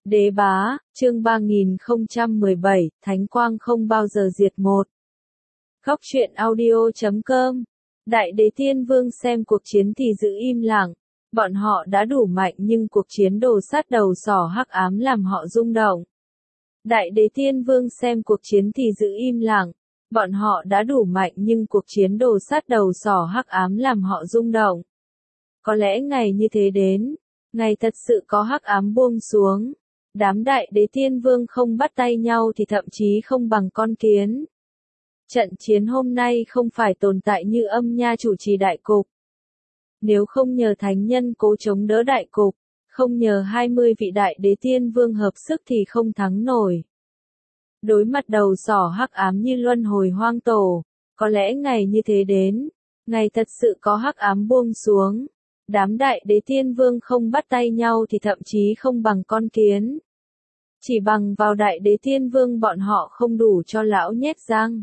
Đế bá, chương 3017, Thánh quang không bao giờ diệt một. Góc truyện audio.com. Đại đế tiên vương xem cuộc chiến thì giữ im lặng. Bọn họ đã đủ mạnh nhưng cuộc chiến đồ sát đầu sỏ hắc ám làm họ rung động. Đại đế tiên vương xem cuộc chiến thì giữ im lặng. Bọn họ đã đủ mạnh nhưng cuộc chiến đồ sát đầu sỏ hắc ám làm họ rung động. Có lẽ ngày như thế đến, ngày thật sự có hắc ám buông xuống. Đám đại đế tiên vương không bắt tay nhau thì thậm chí không bằng con kiến. Trận chiến hôm nay không phải tồn tại như âm nha chủ trì đại cục. Nếu không nhờ thánh nhân cố chống đỡ đại cục, không nhờ 20 vị đại đế tiên vương hợp sức thì không thắng nổi. Đối mặt đầu sỏ hắc ám như luân hồi hoang tổ, có lẽ ngày như thế đến, ngày thật sự có hắc ám buông xuống. Đám đại đế tiên vương không bắt tay nhau thì thậm chí không bằng con kiến. Chỉ bằng vào đại đế tiên vương bọn họ không đủ cho lão nhét răng.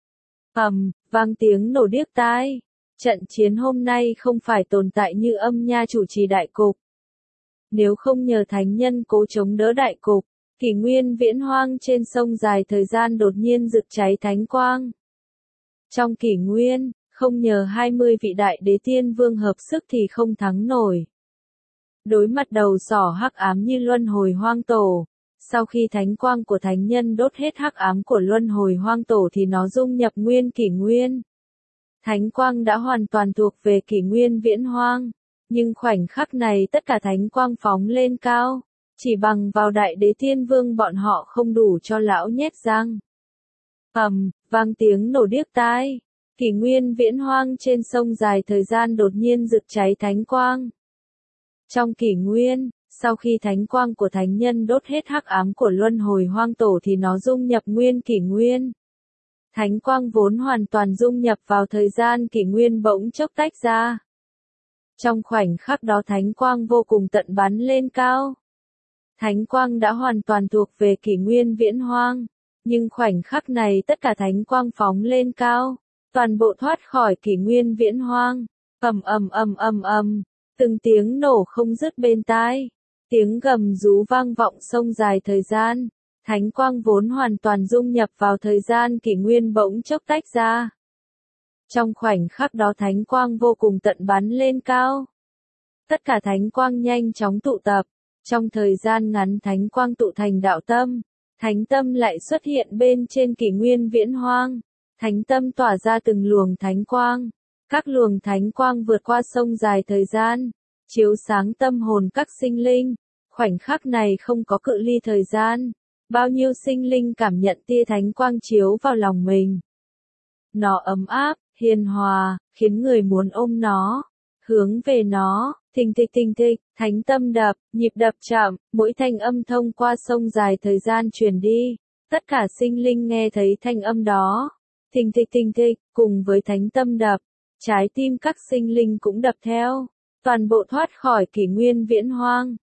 Vang tiếng nổ điếc tai. Trận chiến hôm nay không phải tồn tại như âm nha chủ trì đại cục. Nếu không nhờ thánh nhân cố chống đỡ đại cục, kỷ nguyên viễn hoang trên sông dài thời gian đột nhiên rực cháy thánh quang. Trong kỷ nguyên, không nhờ 20 vị đại đế tiên vương hợp sức thì không thắng nổi. Đối mặt đầu sỏ hắc ám như luân hồi hoang tổ, sau khi thánh quang của thánh nhân đốt hết hắc ám của luân hồi hoang tổ thì nó dung nhập nguyên kỷ nguyên. Thánh quang đã hoàn toàn thuộc về kỷ nguyên viễn hoang, nhưng khoảnh khắc này tất cả thánh quang phóng lên cao, chỉ bằng vào đại đế tiên vương bọn họ không đủ cho lão nhét răng. Vang tiếng nổ điếc tai. Kỷ nguyên viễn hoang trên sông dài thời gian đột nhiên rực cháy thánh quang. Trong kỷ nguyên, sau khi thánh quang của thánh nhân đốt hết hắc ám của luân hồi hoang tổ thì nó dung nhập nguyên kỷ nguyên. Thánh quang vốn hoàn toàn dung nhập vào thời gian kỷ nguyên bỗng chốc tách ra. Trong khoảnh khắc đó thánh quang vô cùng tận bắn lên cao. Thánh quang đã hoàn toàn thuộc về kỷ nguyên viễn hoang, nhưng khoảnh khắc này tất cả thánh quang phóng lên cao, toàn bộ thoát khỏi kỷ nguyên viễn hoang. Từng tiếng nổ không dứt bên tai. Tiếng gầm rú vang vọng sông dài thời gian. Thánh quang vốn hoàn toàn dung nhập vào thời gian kỷ nguyên bỗng chốc tách ra. Trong khoảnh khắc đó thánh quang vô cùng tận bắn lên cao. Tất cả thánh quang nhanh chóng tụ tập. Trong thời gian ngắn thánh quang tụ thành đạo tâm. Thánh tâm lại xuất hiện bên trên kỷ nguyên viễn hoang. Thánh tâm tỏa ra từng luồng thánh quang. Các luồng thánh quang vượt qua sông dài thời gian, chiếu sáng tâm hồn các sinh linh. Khoảnh khắc này không có cự ly thời gian. Bao nhiêu sinh linh cảm nhận tia thánh quang chiếu vào lòng mình. Nó ấm áp, hiền hòa, khiến người muốn ôm nó, hướng về nó. Thình thịch, thánh tâm đập, nhịp đập chậm, mỗi thanh âm thông qua sông dài thời gian truyền đi. Tất cả sinh linh nghe thấy thanh âm đó. Thình thịch, cùng với thánh tâm đập, trái tim các sinh linh cũng đập theo. Toàn bộ thoát khỏi kỷ nguyên viễn hoang.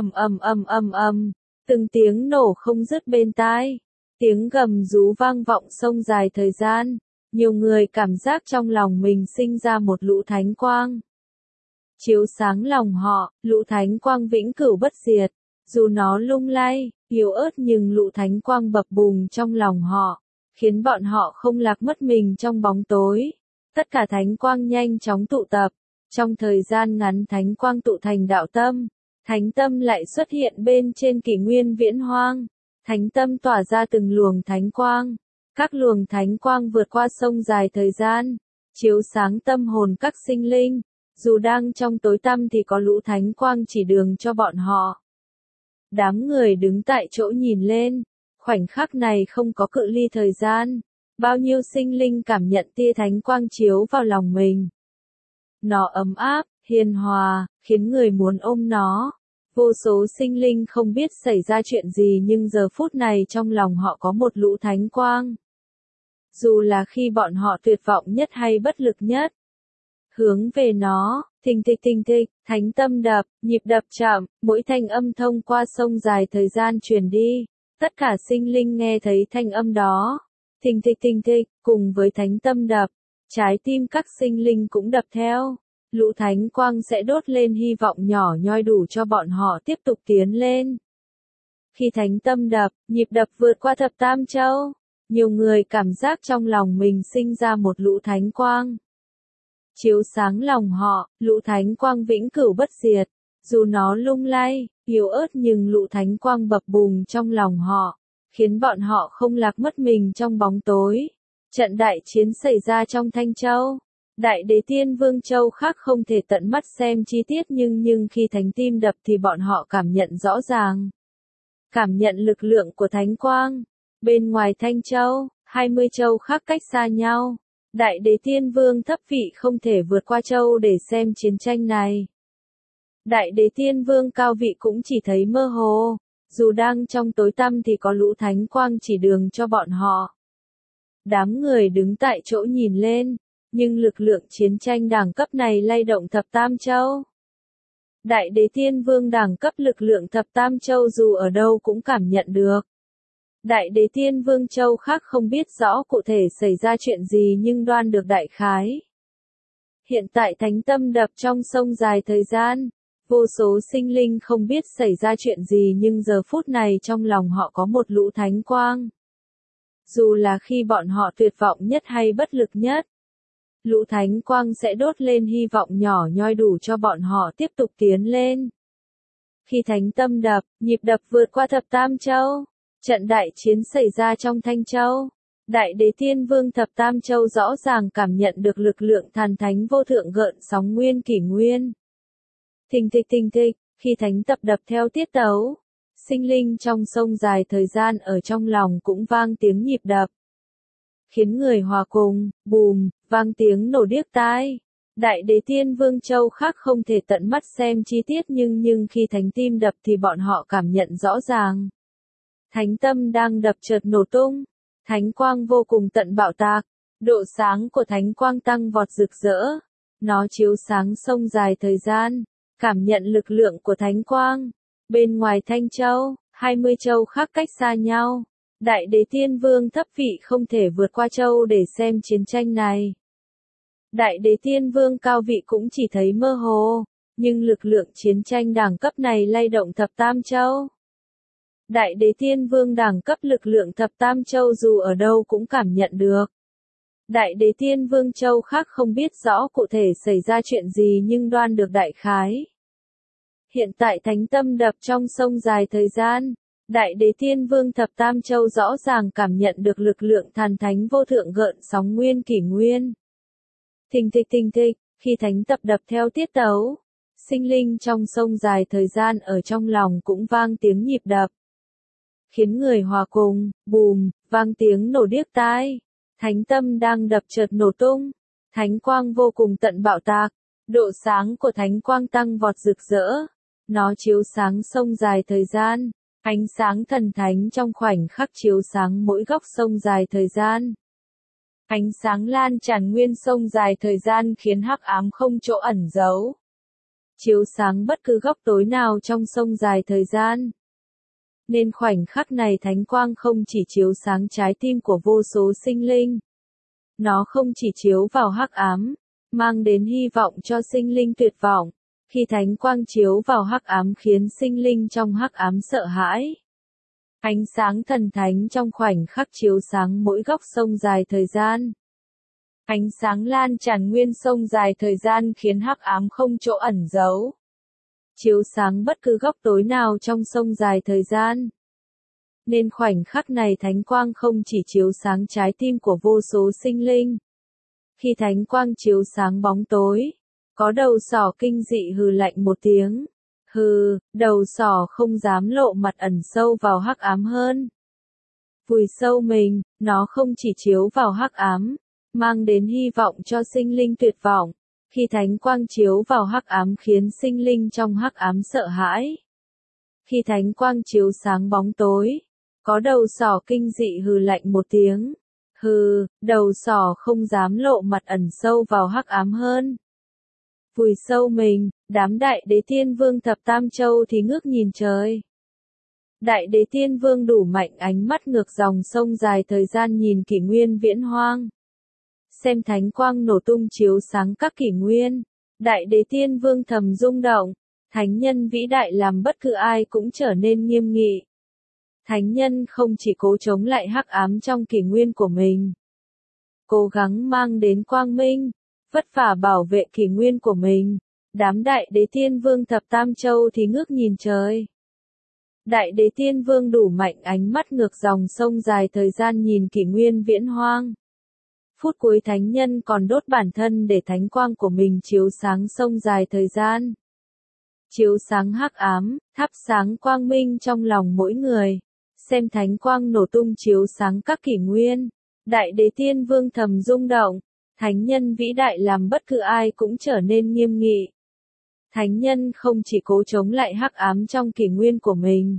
Từng tiếng nổ không dứt bên tai. Tiếng gầm rú vang vọng sông dài thời gian. Nhiều người cảm giác trong lòng mình sinh ra một lũ thánh quang. Chiếu sáng lòng họ, lũ thánh quang vĩnh cửu bất diệt. Dù nó lung lay, yếu ớt nhưng lũ thánh quang bập bùng trong lòng họ, khiến bọn họ không lạc mất mình trong bóng tối. Tất cả thánh quang nhanh chóng tụ tập. Trong thời gian ngắn thánh quang tụ thành đạo tâm. Thánh tâm lại xuất hiện bên trên kỷ nguyên viễn hoang. Thánh tâm tỏa ra từng luồng thánh quang. Các luồng thánh quang vượt qua sông dài thời gian, chiếu sáng tâm hồn các sinh linh. Dù đang trong tối tăm thì có lũ thánh quang chỉ đường cho bọn họ. Đám người đứng tại chỗ nhìn lên. Khoảnh khắc này không có cự ly thời gian. Bao nhiêu sinh linh cảm nhận tia thánh quang chiếu vào lòng mình. Nó ấm áp, hiền hòa, khiến người muốn ôm nó. Vô số sinh linh không biết xảy ra chuyện gì nhưng giờ phút này trong lòng họ có một lũ thánh quang. Dù là khi bọn họ tuyệt vọng nhất hay bất lực nhất. Hướng về nó, thình thịch, thánh tâm đập, nhịp đập chậm, mỗi thanh âm thông qua sông dài thời gian truyền đi. Tất cả sinh linh nghe thấy thanh âm đó. Thình thịch, cùng với thánh tâm đập, trái tim các sinh linh cũng đập theo. Lũ thánh quang sẽ đốt lên hy vọng nhỏ nhoi đủ cho bọn họ tiếp tục tiến lên. Khi thánh tâm đập, nhịp đập vượt qua thập tam châu, nhiều người cảm giác trong lòng mình sinh ra một lũ thánh quang. Chiếu sáng lòng họ, lũ thánh quang vĩnh cửu bất diệt, dù nó lung lay, yếu ớt nhưng lũ thánh quang bập bùng trong lòng họ, khiến bọn họ không lạc mất mình trong bóng tối. Trận đại chiến xảy ra trong Thanh Châu. Đại Đế Tiên Vương Châu khác không thể tận mắt xem chi tiết nhưng khi thánh tim đập thì bọn họ cảm nhận rõ ràng. Cảm nhận lực lượng của thánh quang. Bên ngoài Thanh Châu, 20 châu khác cách xa nhau. Đại Đế Tiên Vương thấp vị không thể vượt qua châu để xem chiến tranh này. Đại Đế Tiên Vương cao vị cũng chỉ thấy mơ hồ. Dù đang trong tối tăm thì có lũ thánh quang chỉ đường cho bọn họ. Đám người đứng tại chỗ nhìn lên, nhưng lực lượng chiến tranh đẳng cấp này lay động thập tam châu. Đại Đế Tiên Vương đẳng cấp lực lượng thập tam châu dù ở đâu cũng cảm nhận được. Đại Đế Tiên Vương Châu khác không biết rõ cụ thể xảy ra chuyện gì nhưng đoán được đại khái. Hiện tại thánh tâm đập trong sông dài thời gian, vô số sinh linh không biết xảy ra chuyện gì nhưng giờ phút này trong lòng họ có một lũ thánh quang. Dù là khi bọn họ tuyệt vọng nhất hay bất lực nhất, lũ thánh quang sẽ đốt lên hy vọng nhỏ nhoi đủ cho bọn họ tiếp tục tiến lên. Khi thánh tâm đập, nhịp đập vượt qua thập tam châu, trận đại chiến xảy ra trong Thanh Châu. Đại Đế Tiên Vương thập tam châu rõ ràng cảm nhận được lực lượng thần thánh vô thượng gợn sóng nguyên kỷ nguyên. Thình thịch, khi thánh tập đập theo tiết tấu, sinh linh trong sông dài thời gian ở trong lòng cũng vang tiếng nhịp đập. Khiến người hòa cùng, bùm, vang tiếng nổ điếc tai. Đại Đế Tiên Vương Châu khác không thể tận mắt xem chi tiết nhưng khi thánh tim đập thì bọn họ cảm nhận rõ ràng. Thánh tâm đang đập chợt nổ tung, thánh quang vô cùng tận bạo tạc, độ sáng của thánh quang tăng vọt rực rỡ. Nó chiếu sáng sông dài thời gian, cảm nhận lực lượng của thánh quang. Bên ngoài Thanh Châu, 20 châu khác cách xa nhau. Đại Đế Tiên Vương thấp vị không thể vượt qua châu để xem chiến tranh này. Đại Đế Tiên Vương cao vị cũng chỉ thấy mơ hồ, nhưng lực lượng chiến tranh đẳng cấp này lay động thập tam châu. Đại Đế Tiên Vương đẳng cấp lực lượng thập tam châu dù ở đâu cũng cảm nhận được. Đại Đế Tiên Vương Châu khác không biết rõ cụ thể xảy ra chuyện gì nhưng đoán được đại khái. Hiện tại thánh tâm đập trong sông dài thời gian, Đại Đế Tiên Vương thập tam châu rõ ràng cảm nhận được lực lượng thần thánh vô thượng gợn sóng nguyên kỷ nguyên. Thình thịch, khi thánh tập đập theo tiết tấu, sinh linh trong sông dài thời gian ở trong lòng cũng vang tiếng nhịp đập. Khiến người hòa cùng, bùm, vang tiếng nổ điếc tai. Thánh tâm đang đập chợt nổ tung, thánh quang vô cùng tận bạo tạc, độ sáng của thánh quang tăng vọt rực rỡ. Nó chiếu sáng sông dài thời gian, ánh sáng thần thánh trong khoảnh khắc chiếu sáng mỗi góc sông dài thời gian. Ánh sáng lan tràn nguyên sông dài thời gian khiến hắc ám không chỗ ẩn giấu. Chiếu sáng bất cứ góc tối nào trong sông dài thời gian. Nên khoảnh khắc này thánh quang không chỉ chiếu sáng trái tim của vô số sinh linh. Nó không chỉ chiếu vào hắc ám, mang đến hy vọng cho sinh linh tuyệt vọng. Khi thánh quang chiếu vào hắc ám khiến sinh linh trong hắc ám sợ hãi. Ánh sáng thần thánh trong khoảnh khắc chiếu sáng mỗi góc sông dài thời gian. Ánh sáng lan tràn nguyên sông dài thời gian khiến hắc ám không chỗ ẩn giấu. Chiếu sáng bất cứ góc tối nào trong sông dài thời gian. Nên khoảnh khắc này thánh quang không chỉ chiếu sáng trái tim của vô số sinh linh. Khi thánh quang chiếu sáng bóng tối, có đầu sỏ kinh dị hừ lạnh một tiếng. Hừ, đầu sỏ không dám lộ mặt ẩn sâu vào hắc ám hơn. Vùi sâu mình, nó không chỉ chiếu vào hắc ám, mang đến hy vọng cho sinh linh tuyệt vọng. Khi thánh quang chiếu vào hắc ám khiến sinh linh trong hắc ám sợ hãi. Khi thánh quang chiếu sáng bóng tối, có đầu sỏ kinh dị hừ lạnh một tiếng. Hừ, đầu sỏ không dám lộ mặt ẩn sâu vào hắc ám hơn. Vùi sâu mình, đám Đại Đế Tiên Vương thập tam châu thì ngước nhìn trời. Đại Đế Tiên Vương đủ mạnh ánh mắt ngược dòng sông dài thời gian nhìn kỷ nguyên viễn hoang. Xem thánh quang nổ tung chiếu sáng các kỷ nguyên. Đại Đế Tiên Vương thầm rung động. Thánh nhân vĩ đại làm bất cứ ai cũng trở nên nghiêm nghị. thánh nhân không chỉ cố chống lại hắc ám trong kỷ nguyên của mình, cố gắng mang đến quang minh, vất vả bảo vệ kỷ nguyên của mình. Đám Đại Đế Tiên Vương thập tam châu thì ngước nhìn trời. Đại Đế Tiên Vương đủ mạnh ánh mắt ngược dòng sông dài thời gian nhìn kỷ nguyên viễn hoang. Phút cuối thánh nhân còn đốt bản thân để thánh quang của mình chiếu sáng sông dài thời gian. Chiếu sáng hắc ám, thắp sáng quang minh trong lòng mỗi người. Xem thánh quang nổ tung chiếu sáng các kỷ nguyên. Đại Đế Tiên Vương thầm rung động. Thánh nhân vĩ đại làm bất cứ ai cũng trở nên nghiêm nghị. Thánh nhân không chỉ cố chống lại hắc ám trong kỷ nguyên của mình,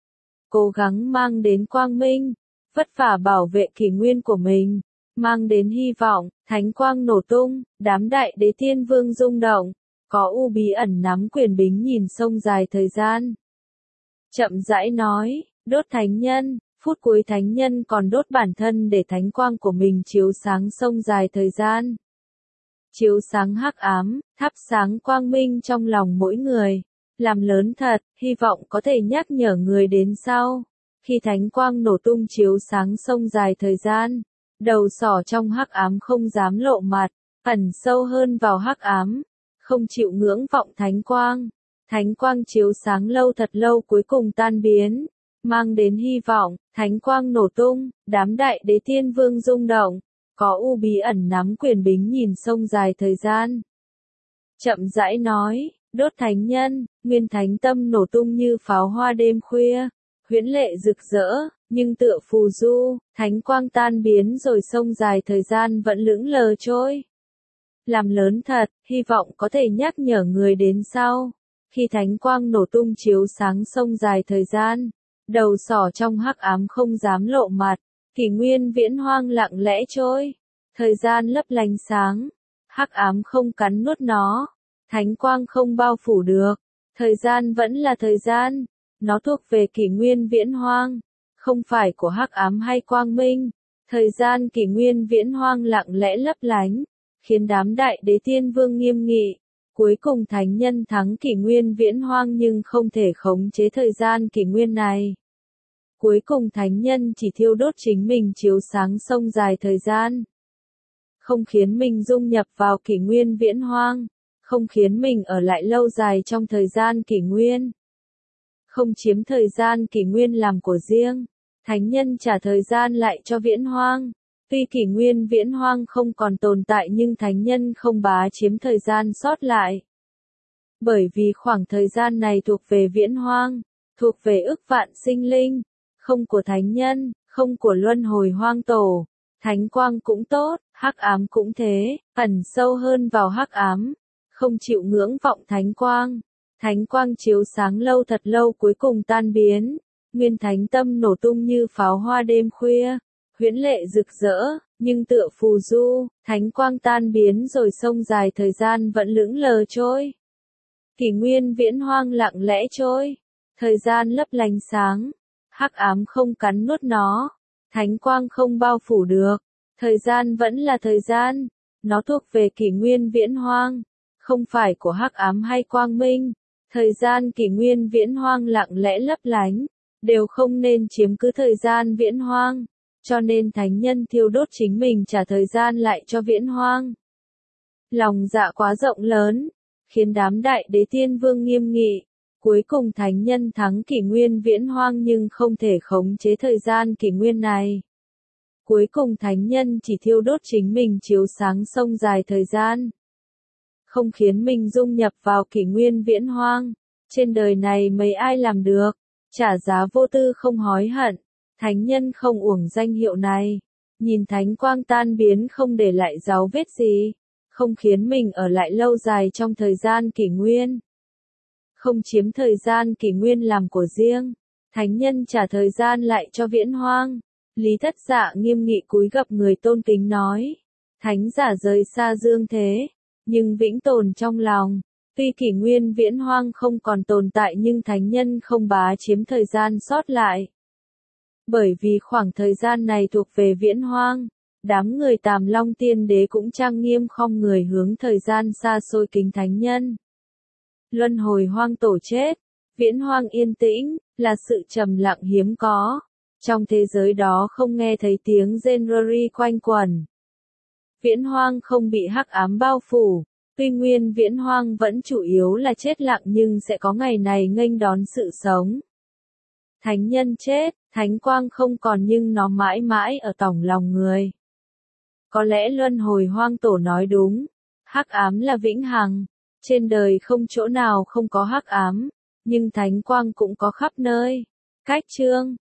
cố gắng mang đến quang minh, vất vả bảo vệ kỷ nguyên của mình, mang đến hy vọng. Thánh quang nổ tung, đám Đại Đế Tiên Vương rung động, có u bí ẩn nắm quyền bính nhìn sông dài thời gian. Chậm rãi nói, đốt thánh nhân, phút cuối thánh nhân còn đốt bản thân để thánh quang của mình chiếu sáng sông dài thời gian. Chiếu sáng hắc ám, thắp sáng quang minh trong lòng mỗi người. Làm lớn thật, hy vọng có thể nhắc nhở người đến sau. Khi thánh quang nổ tung chiếu sáng sông dài thời gian, đầu sỏ trong hắc ám không dám lộ mặt, ẩn sâu hơn vào hắc ám, không chịu ngưỡng vọng thánh quang. Thánh quang chiếu sáng lâu thật lâu cuối cùng tan biến, mang đến hy vọng. Thánh quang nổ tung, đám Đại Đế Tiên Vương rung động, có u bí ẩn nắm quyền bính nhìn sông dài thời gian. Chậm rãi nói, đốt thánh nhân, nguyên thánh tâm nổ tung như pháo hoa đêm khuya, huyễn lệ rực rỡ, nhưng tựa phù du. Thánh quang tan biến rồi sông dài thời gian vẫn lững lờ trôi. Làm lớn thật, hy vọng có thể nhắc nhở người đến sau. Khi thánh quang nổ tung chiếu sáng sông dài thời gian, đầu sỏ trong hắc ám không dám lộ mặt, kỷ nguyên viễn hoang lặng lẽ trôi. Thời gian lấp lánh sáng, hắc ám không cắn nuốt nó, thánh quang không bao phủ được. Thời gian vẫn là thời gian, nó thuộc về kỷ nguyên viễn hoang, không phải của hắc ám hay quang minh. Thời gian kỷ nguyên viễn hoang lặng lẽ lấp lánh, khiến đám Đại Đế Tiên Vương nghiêm nghị. Cuối cùng thánh nhân thắng kỷ nguyên viễn hoang nhưng không thể khống chế thời gian kỷ nguyên này. Cuối cùng thánh nhân chỉ thiêu đốt chính mình chiếu sáng sông dài thời gian. Không khiến mình dung nhập vào kỷ nguyên viễn hoang. Không khiến mình ở lại lâu dài trong thời gian kỷ nguyên. Không chiếm thời gian kỷ nguyên làm của riêng. Thánh nhân trả thời gian lại cho viễn hoang. Tuy kỷ nguyên viễn hoang không còn tồn tại nhưng thánh nhân không bá chiếm thời gian sót lại. Bởi vì khoảng thời gian này thuộc về viễn hoang, thuộc về ức vạn sinh linh, không của thánh nhân, không của luân hồi hoang tổ. Thánh quang cũng tốt, hắc ám cũng thế, ẩn sâu hơn vào hắc ám, không chịu ngưỡng vọng thánh quang. Thánh quang chiếu sáng lâu thật lâu cuối cùng tan biến, nguyên thánh tâm nổ tung như pháo hoa đêm khuya. Huyễn lệ rực rỡ, nhưng tựa phù du. Thánh quang tan biến rồi sông dài thời gian vẫn lững lờ trôi. Kỷ nguyên viễn hoang lặng lẽ trôi. Thời gian lấp lánh sáng. Hắc ám không cắn nuốt nó. Thánh quang không bao phủ được. Thời gian vẫn là thời gian. Nó thuộc về kỷ nguyên viễn hoang. Không phải của hắc ám hay quang minh. Thời gian kỷ nguyên viễn hoang lặng lẽ lấp lánh. Đều không nên chiếm cứ thời gian viễn hoang. Cho nên thánh nhân thiêu đốt chính mình trả thời gian lại cho viễn hoang. Lòng dạ quá rộng lớn, khiến đám Đại Đế Tiên Vương nghiêm nghị. Cuối cùng thánh nhân thắng kỷ nguyên viễn hoang nhưng không thể khống chế thời gian kỷ nguyên này. Cuối cùng thánh nhân chỉ thiêu đốt chính mình chiếu sáng sông dài thời gian. Không khiến mình dung nhập vào kỷ nguyên viễn hoang. Trên đời này mấy ai làm được, trả giá vô tư không hối hận. Thánh nhân không uổng danh hiệu này. Nhìn thánh quang tan biến không để lại dấu vết gì. Không khiến mình ở lại lâu dài trong thời gian kỷ nguyên. Không chiếm thời gian kỷ nguyên làm của riêng. Thánh nhân trả thời gian lại cho viễn hoang. Lý Thất Dạ nghiêm nghị cúi gập người tôn kính nói. Thánh giả rời xa dương thế, nhưng vĩnh tồn trong lòng. Tuy kỷ nguyên viễn hoang không còn tồn tại nhưng thánh nhân không bá chiếm thời gian sót lại. Bởi vì khoảng thời gian này thuộc về viễn hoang, đám người Tàm Long Tiên Đế cũng trang nghiêm khom người hướng thời gian xa xôi kính thánh nhân. Luân hồi hoang tổ chết, viễn hoang yên tĩnh, là sự trầm lặng hiếm có. Trong thế giới đó không nghe thấy tiếng Genry quanh quẩn. Viễn hoang không bị hắc ám bao phủ. Tuy nguyên viễn hoang vẫn chủ yếu là chết lặng nhưng sẽ có ngày này nghênh đón sự sống. Thánh nhân chết, thánh quang không còn nhưng nó mãi mãi ở tỏng lòng người. Có lẽ luân hồi hoang tổ nói đúng. Hắc ám là vĩnh hằng. Trên đời không chỗ nào không có hắc ám. Nhưng thánh quang cũng có khắp nơi. Cách chương